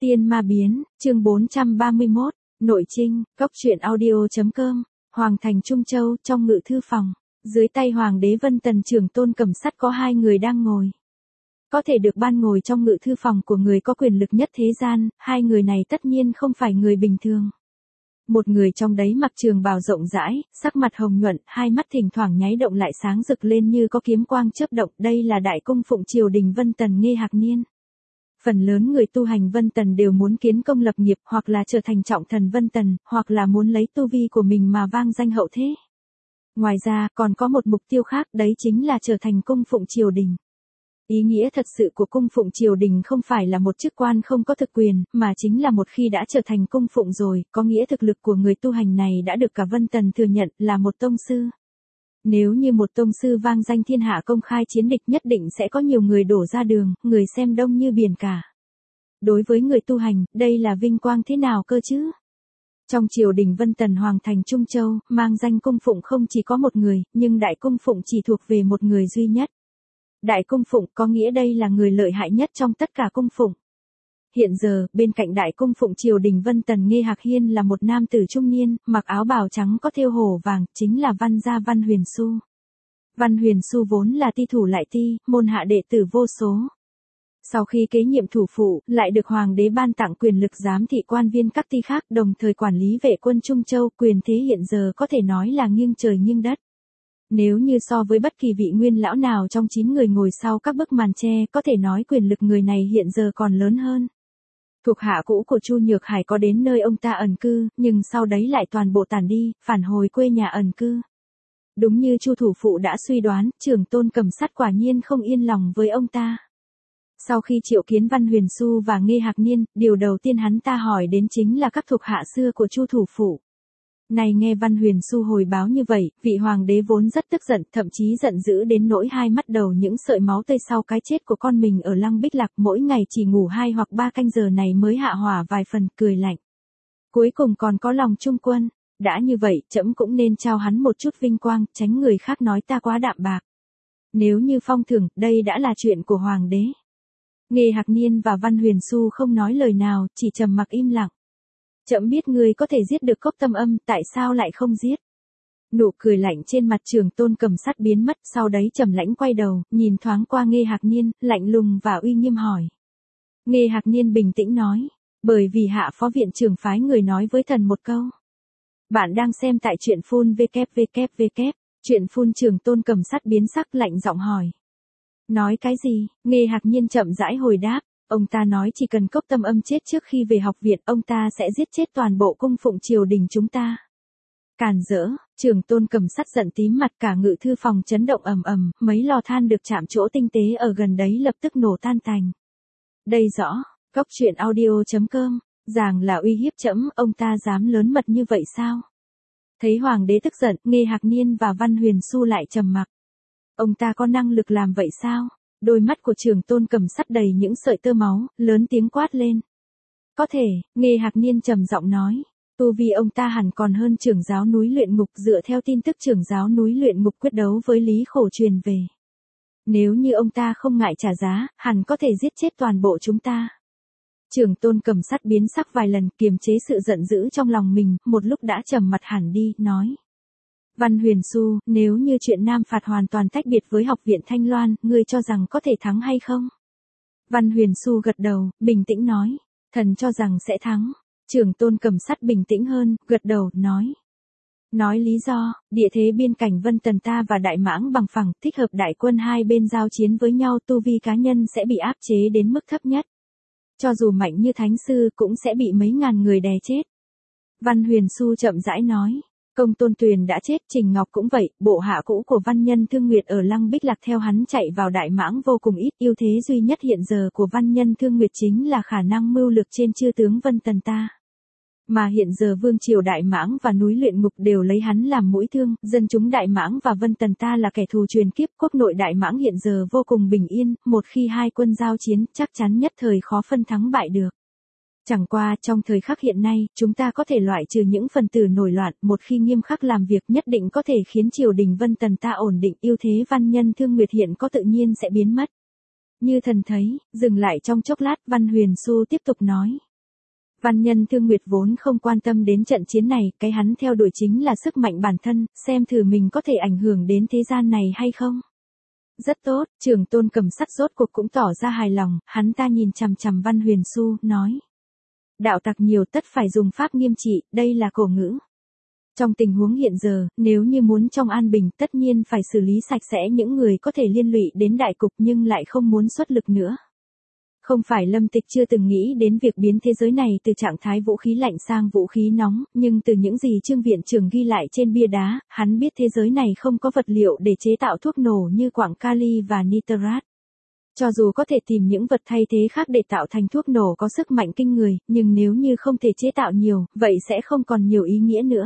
Tiên ma biến, chương 431, nội trinh, cốc truyện audio.com, Hoàng thành Trung Châu, trong ngự thư phòng, dưới tay Hoàng đế Vân Tần Trường Tôn cầm sắt có hai người đang ngồi. Có thể được ban ngồi trong ngự thư phòng của người có quyền lực nhất thế gian, hai người này tất nhiên không phải người bình thường. Một người trong đấy mặc trường bào rộng rãi, sắc mặt hồng nhuận, hai mắt thỉnh thoảng nháy động lại sáng rực lên như có kiếm quang chớp động, đây là đại cung phụng triều đình Vân Tần Nghê Hạc Niên. Phần lớn người tu hành Vân Tần đều muốn kiến công lập nghiệp, hoặc là trở thành trọng thần Vân Tần, hoặc là muốn lấy tu vi của mình mà vang danh hậu thế. Ngoài ra, còn có một mục tiêu khác, đấy chính là trở thành cung phụng triều đình. Ý nghĩa thật sự của cung phụng triều đình không phải là một chức quan không có thực quyền, mà chính là một khi đã trở thành cung phụng rồi, có nghĩa thực lực của người tu hành này đã được cả Vân Tần thừa nhận là một tông sư. Nếu như một tông sư vang danh thiên hạ công khai chiến địch nhất định sẽ có nhiều người đổ ra đường, người xem đông như biển cả. Đối với người tu hành, đây là vinh quang thế nào cơ chứ? Trong triều đình Vân Tần Hoàng thành Trung Châu, mang danh cung phụng không chỉ có một người, nhưng đại cung phụng chỉ thuộc về một người duy nhất. Đại cung phụng có nghĩa đây là người lợi hại nhất trong tất cả cung phụng. Hiện giờ, bên cạnh đại cung phụng triều đình Vân Tần Nghê Hạc Hiên là một nam tử trung niên, mặc áo bào trắng có thêu hổ vàng, chính là văn gia Văn Huyền Xu. Văn Huyền Xu vốn là ti thủ lại ti, môn hạ đệ tử vô số. Sau khi kế nhiệm thủ phụ, lại được hoàng đế ban tặng quyền lực giám thị quan viên các ti khác, đồng thời quản lý vệ quân Trung Châu, quyền thế hiện giờ có thể nói là nghiêng trời nghiêng đất. Nếu như so với bất kỳ vị nguyên lão nào trong 9 người ngồi sau các bức màn che, có thể nói quyền lực người này hiện giờ còn lớn hơn. Thuộc hạ cũ của Chu Nhược Hải có đến nơi ông ta ẩn cư, nhưng sau đấy lại toàn bộ tản đi, phản hồi quê nhà ẩn cư. Đúng như Chu thủ phụ đã suy đoán, Trường Tôn cầm sắt quả nhiên không yên lòng với ông ta. Sau khi triệu kiến Văn Huyền Xu và Nghê Hạc Niên, điều đầu tiên hắn ta hỏi đến chính là các thuộc hạ xưa của Chu thủ phụ. Này nghe Văn Huyền Xu hồi báo như vậy, vị hoàng đế vốn rất tức giận, thậm chí giận dữ đến nỗi hai mắt đầu những sợi máu tươi sau cái chết của con mình ở Lăng Bích Lạc, mỗi ngày chỉ ngủ 2 hoặc 3 canh giờ này mới hạ hỏa vài phần, cười lạnh. Cuối cùng còn có lòng trung quân, đã như vậy, trẫm cũng nên trao hắn một chút vinh quang, tránh người khác nói ta quá đạm bạc. Nếu như phong thưởng, đây đã là chuyện của hoàng đế. Nghê Hạc Niên và Văn Huyền Xu không nói lời nào, chỉ trầm mặc im lặng. Trẫm biết ngươi có thể giết được Cốc Tâm Âm, tại sao lại không giết? Nụ cười lạnh trên mặt Trường Tôn cầm sắt biến mất, sau đấy trầm lãnh quay đầu, nhìn thoáng qua Nghê Hạc Niên, lạnh lùng và uy nghiêm hỏi. Nghê Hạc Niên bình tĩnh nói, bởi vì hạ phó viện trưởng phái người nói với thần một câu. Bạn đang xem tại truyện phun www. Truyện phun Trường Tôn cầm sắt biến sắc lạnh giọng hỏi. Nói cái gì? Nghê Hạc Niên chậm rãi hồi đáp. Ông ta nói chỉ cần Cốc Tâm Âm chết trước khi về học viện, ông ta sẽ giết chết toàn bộ cung phụng triều đình chúng ta. Càn rỡ, Trường Tôn cầm sắt giận tím mặt, cả ngự thư phòng chấn động ầm ầm, mấy lò than được chạm chỗ tinh tế ở gần đấy lập tức nổ tan tành. Đây rõ, cốc truyện audio.com, ràng là uy hiếp trẫm, ông ta dám lớn mật như vậy sao? Thấy hoàng đế tức giận, Nghê Hạc Niên và Văn Huyền Xu lại trầm mặc. Ông ta có năng lực làm vậy sao? Đôi mắt của Trường Tôn cầm sắt đầy những sợi tơ máu, lớn tiếng quát lên. Có thể, Nghê Hạc Niên trầm giọng nói. Tu vi ông ta hẳn còn hơn trưởng giáo núi luyện ngục, dựa theo tin tức trưởng giáo núi luyện ngục quyết đấu với Lý Khổ truyền về. Nếu như ông ta không ngại trả giá, hẳn có thể giết chết toàn bộ chúng ta. Trường Tôn cầm sắt biến sắc vài lần, kiềm chế sự giận dữ trong lòng mình, một lúc đã trầm mặt hẳn đi, nói. Văn Huyền Xu, nếu như chuyện Nam Phạt hoàn toàn tách biệt với học viện Thanh Loan, ngươi cho rằng có thể thắng hay không? Văn Huyền Xu gật đầu, bình tĩnh nói. Thần cho rằng sẽ thắng. Trường Tôn cầm sắt bình tĩnh hơn, gật đầu, nói. Nói lý do, địa thế biên cảnh Vân Tần ta và Đại Mãng bằng phẳng, thích hợp đại quân hai bên giao chiến với nhau, tu vi cá nhân sẽ bị áp chế đến mức thấp nhất. Cho dù mạnh như Thánh Sư cũng sẽ bị mấy ngàn người đè chết. Văn Huyền Xu chậm rãi nói. Công Tôn Tuyền đã chết, Trình Ngọc cũng vậy, bộ hạ cũ của Văn Nhân Thương Nguyệt ở Lăng Bích Lạc theo hắn chạy vào Đại Mãng vô cùng ít, ưu thế duy nhất hiện giờ của Văn Nhân Thương Nguyệt chính là khả năng mưu lược trên chư tướng Vân Tần ta. Mà hiện giờ Vương triều Đại Mãng và núi luyện ngục đều lấy hắn làm mũi thương, dân chúng Đại Mãng và Vân Tần ta là kẻ thù truyền kiếp, quốc nội Đại Mãng hiện giờ vô cùng bình yên, một khi hai quân giao chiến, chắc chắn nhất thời khó phân thắng bại được. Chẳng qua, trong thời khắc hiện nay, chúng ta có thể loại trừ những phần tử nổi loạn, một khi nghiêm khắc làm việc nhất định có thể khiến triều đình Vân Tần ta ổn định, ưu thế Văn Nhân Thương Nguyệt hiện có tự nhiên sẽ biến mất. Như thần thấy, dừng lại trong chốc lát, Văn Huyền Xu tiếp tục nói. Văn Nhân Thương Nguyệt vốn không quan tâm đến trận chiến này, cái hắn theo đuổi chính là sức mạnh bản thân, xem thử mình có thể ảnh hưởng đến thế gian này hay không. Rất tốt, Trường Tôn Cầm Sắt rốt cuộc cũng tỏ ra hài lòng, hắn ta nhìn chằm chằm Văn Huyền Xu, nói. Đạo tặc nhiều tất phải dùng pháp nghiêm trị, đây là cổ ngữ. Trong tình huống hiện giờ, nếu như muốn trong an bình tất nhiên phải xử lý sạch sẽ những người có thể liên lụy đến đại cục nhưng lại không muốn xuất lực nữa. Không phải Lâm Tịch chưa từng nghĩ đến việc biến thế giới này từ trạng thái vũ khí lạnh sang vũ khí nóng, nhưng từ những gì Trương Viện Trưởng ghi lại trên bia đá, hắn biết thế giới này không có vật liệu để chế tạo thuốc nổ như quặng kali và nitrat. Cho dù có thể tìm những vật thay thế khác để tạo thành thuốc nổ có sức mạnh kinh người, nhưng nếu như không thể chế tạo nhiều, vậy sẽ không còn nhiều ý nghĩa nữa.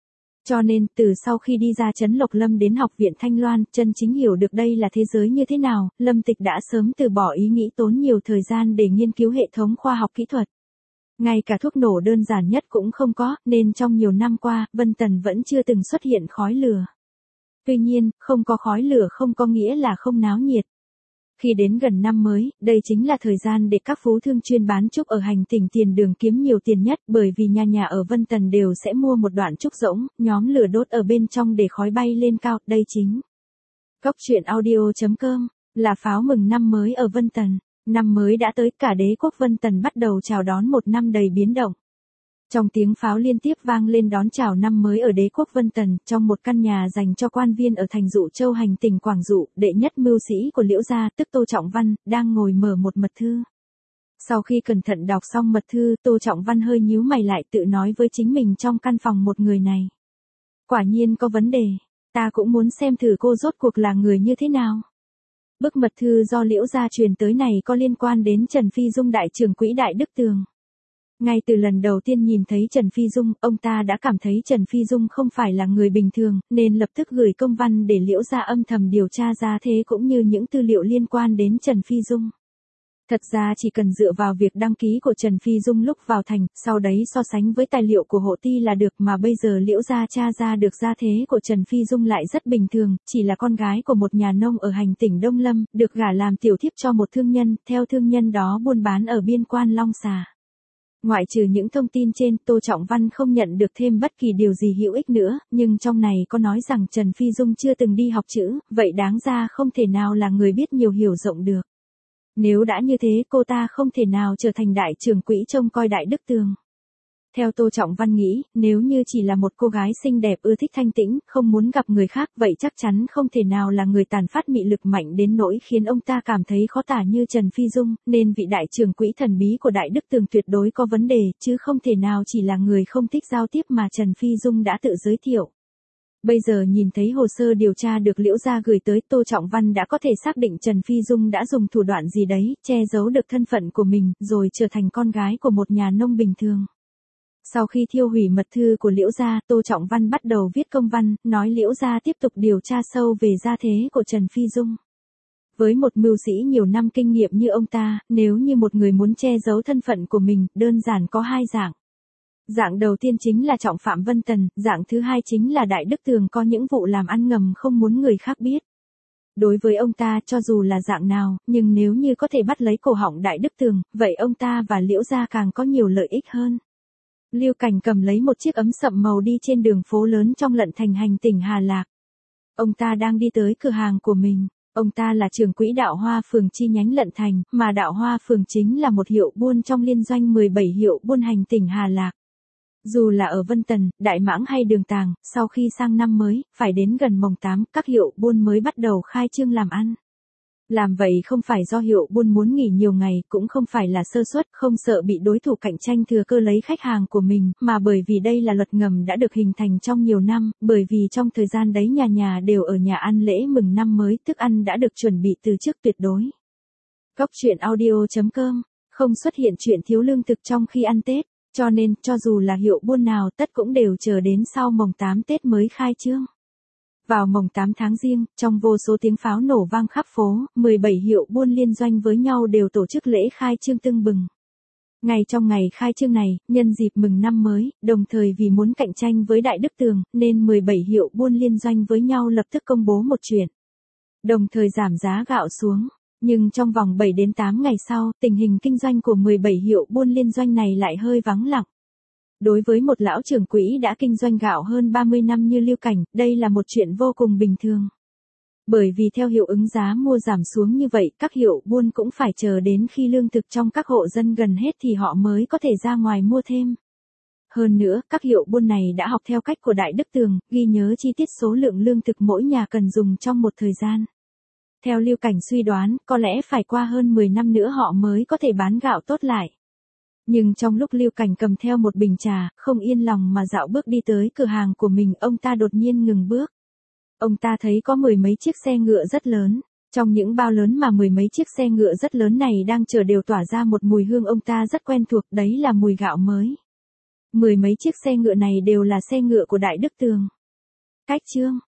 Cho nên, từ sau khi đi ra trấn Lộc Lâm đến học viện Thanh Loan, chân chính hiểu được đây là thế giới như thế nào, Lâm Tịch đã sớm từ bỏ ý nghĩ tốn nhiều thời gian để nghiên cứu hệ thống khoa học kỹ thuật. Ngay cả thuốc nổ đơn giản nhất cũng không có, nên trong nhiều năm qua, Vân Tần vẫn chưa từng xuất hiện khói lửa. Tuy nhiên, không có khói lửa không có nghĩa là không náo nhiệt. Khi đến gần năm mới, đây chính là thời gian để các phú thương chuyên bán trúc ở hành tỉnh tiền đường kiếm nhiều tiền nhất, bởi vì nhà nhà ở Vân Tần đều sẽ mua một đoạn trúc rỗng, nhóm lửa đốt ở bên trong để khói bay lên cao, đây chính. Cốc truyện audio.com, là pháo mừng năm mới ở Vân Tần. Năm mới đã tới, cả đế quốc Vân Tần bắt đầu chào đón một năm đầy biến động. Trong tiếng pháo liên tiếp vang lên đón chào năm mới ở đế quốc Vân Tần, trong một căn nhà dành cho quan viên ở thành Dụ Châu hành tỉnh Quảng Dụ, đệ nhất mưu sĩ của Liễu gia, tức Tô Trọng Văn, đang ngồi mở một mật thư. Sau khi cẩn thận đọc xong mật thư, Tô Trọng Văn hơi nhíu mày lại, tự nói với chính mình trong căn phòng một người này. Quả nhiên có vấn đề, ta cũng muốn xem thử cô rốt cuộc là người như thế nào. Bức mật thư do Liễu gia truyền tới này có liên quan đến Trần Phi Dung đại trưởng quỹ Đại Đức Tường. Ngay từ lần đầu tiên nhìn thấy Trần Phi Dung, ông ta đã cảm thấy Trần Phi Dung không phải là người bình thường, nên lập tức gửi công văn để Liễu gia âm thầm điều tra ra thế cũng như những tư liệu liên quan đến Trần Phi Dung. Thật ra chỉ cần dựa vào việc đăng ký của Trần Phi Dung lúc vào thành, sau đấy so sánh với tài liệu của hộ ti là được, mà bây giờ Liễu gia tra ra được gia thế của Trần Phi Dung lại rất bình thường, chỉ là con gái của một nhà nông ở hành tỉnh Đông Lâm, được gả làm tiểu thiếp cho một thương nhân, theo thương nhân đó buôn bán ở biên quan Long Xà. Ngoại trừ những thông tin trên, Tô Trọng Văn không nhận được thêm bất kỳ điều gì hữu ích nữa, nhưng trong này có nói rằng Trần Phi Dung chưa từng đi học chữ, vậy đáng ra không thể nào là người biết nhiều hiểu rộng được. Nếu đã như thế, cô ta không thể nào trở thành đại trưởng quỹ trông coi Đại Đức Tường. Theo Tô Trọng Văn nghĩ, nếu như chỉ là một cô gái xinh đẹp ưa thích thanh tĩnh, không muốn gặp người khác, vậy chắc chắn không thể nào là người tàn phát mị lực mạnh đến nỗi khiến ông ta cảm thấy khó tả như Trần Phi Dung, nên vị đại trưởng quỹ thần bí của Đại Đức Tường tuyệt đối có vấn đề, chứ không thể nào chỉ là người không thích giao tiếp mà Trần Phi Dung đã tự giới thiệu. Bây giờ nhìn thấy hồ sơ điều tra được Liễu gia gửi tới, Tô Trọng Văn đã có thể xác định Trần Phi Dung đã dùng thủ đoạn gì đấy, che giấu được thân phận của mình, rồi trở thành con gái của một nhà nông bình thường. Sau khi thiêu hủy mật thư của Liễu gia, Tô Trọng Văn bắt đầu viết công văn, nói Liễu gia tiếp tục điều tra sâu về gia thế của Trần Phi Dung. Với một mưu sĩ nhiều năm kinh nghiệm như ông ta, nếu như một người muốn che giấu thân phận của mình, đơn giản có hai dạng. Dạng đầu tiên chính là trọng phạm Vân Tần, dạng thứ hai chính là Đại Đức Tường có những vụ làm ăn ngầm không muốn người khác biết. Đối với ông ta, cho dù là dạng nào, nhưng nếu như có thể bắt lấy cổ họng Đại Đức Tường, vậy ông ta và Liễu gia càng có nhiều lợi ích hơn. Lưu Cảnh cầm lấy một chiếc ấm sậm màu đi trên đường phố lớn trong Lận Thành hành tỉnh Hà Lạc. Ông ta đang đi tới cửa hàng của mình. Ông ta là trưởng quỹ Đạo Hoa phường chi nhánh Lận Thành, mà Đạo Hoa phường chính là một hiệu buôn trong liên doanh 17 hiệu buôn hành tỉnh Hà Lạc. Dù là ở Vân Tần, Đại Mãng hay Đường Tàng, sau khi sang năm mới, phải đến gần mồng 8, các hiệu buôn mới bắt đầu khai trương làm ăn. Làm vậy không phải do hiệu buôn muốn nghỉ nhiều ngày, cũng không phải là sơ suất, không sợ bị đối thủ cạnh tranh thừa cơ lấy khách hàng của mình, mà bởi vì đây là luật ngầm đã được hình thành trong nhiều năm, bởi vì trong thời gian đấy nhà nhà đều ở nhà ăn lễ mừng năm mới, thức ăn đã được chuẩn bị từ trước tuyệt đối. Cốc truyện audio.com, không xuất hiện chuyện thiếu lương thực trong khi ăn Tết, cho nên, cho dù là hiệu buôn nào tất cũng đều chờ đến sau mồng 8 Tết mới khai trương. Vào mồng 8 tháng Giêng, trong vô số tiếng pháo nổ vang khắp phố, 17 hiệu buôn liên doanh với nhau đều tổ chức lễ khai trương tưng bừng. Ngay trong ngày khai trương này, nhân dịp mừng năm mới, đồng thời vì muốn cạnh tranh với Đại Đức Tường, nên 17 hiệu buôn liên doanh với nhau lập tức công bố một chuyện. Đồng thời giảm giá gạo xuống. Nhưng trong vòng 7 đến 8 ngày sau, tình hình kinh doanh của 17 hiệu buôn liên doanh này lại hơi vắng lặng. Đối với một lão trưởng quỹ đã kinh doanh gạo hơn 30 năm như Lưu Cảnh, đây là một chuyện vô cùng bình thường. Bởi vì theo hiệu ứng giá mua giảm xuống như vậy, các hiệu buôn cũng phải chờ đến khi lương thực trong các hộ dân gần hết thì họ mới có thể ra ngoài mua thêm. Hơn nữa, các hiệu buôn này đã học theo cách của Đại Đức Tường, ghi nhớ chi tiết số lượng lương thực mỗi nhà cần dùng trong một thời gian. Theo Lưu Cảnh suy đoán, có lẽ phải qua hơn 10 năm nữa họ mới có thể bán gạo tốt lại. Nhưng trong lúc Lưu Cảnh cầm theo một bình trà, không yên lòng mà dạo bước đi tới cửa hàng của mình, ông ta đột nhiên ngừng bước. Ông ta thấy có 10 mấy chiếc xe ngựa rất lớn. Trong những bao lớn mà 10 mấy chiếc xe ngựa rất lớn này đang chở đều tỏa ra một mùi hương ông ta rất quen thuộc, đấy là mùi gạo mới. 10 mấy chiếc xe ngựa này đều là xe ngựa của Đại Đức Tường. Cách chương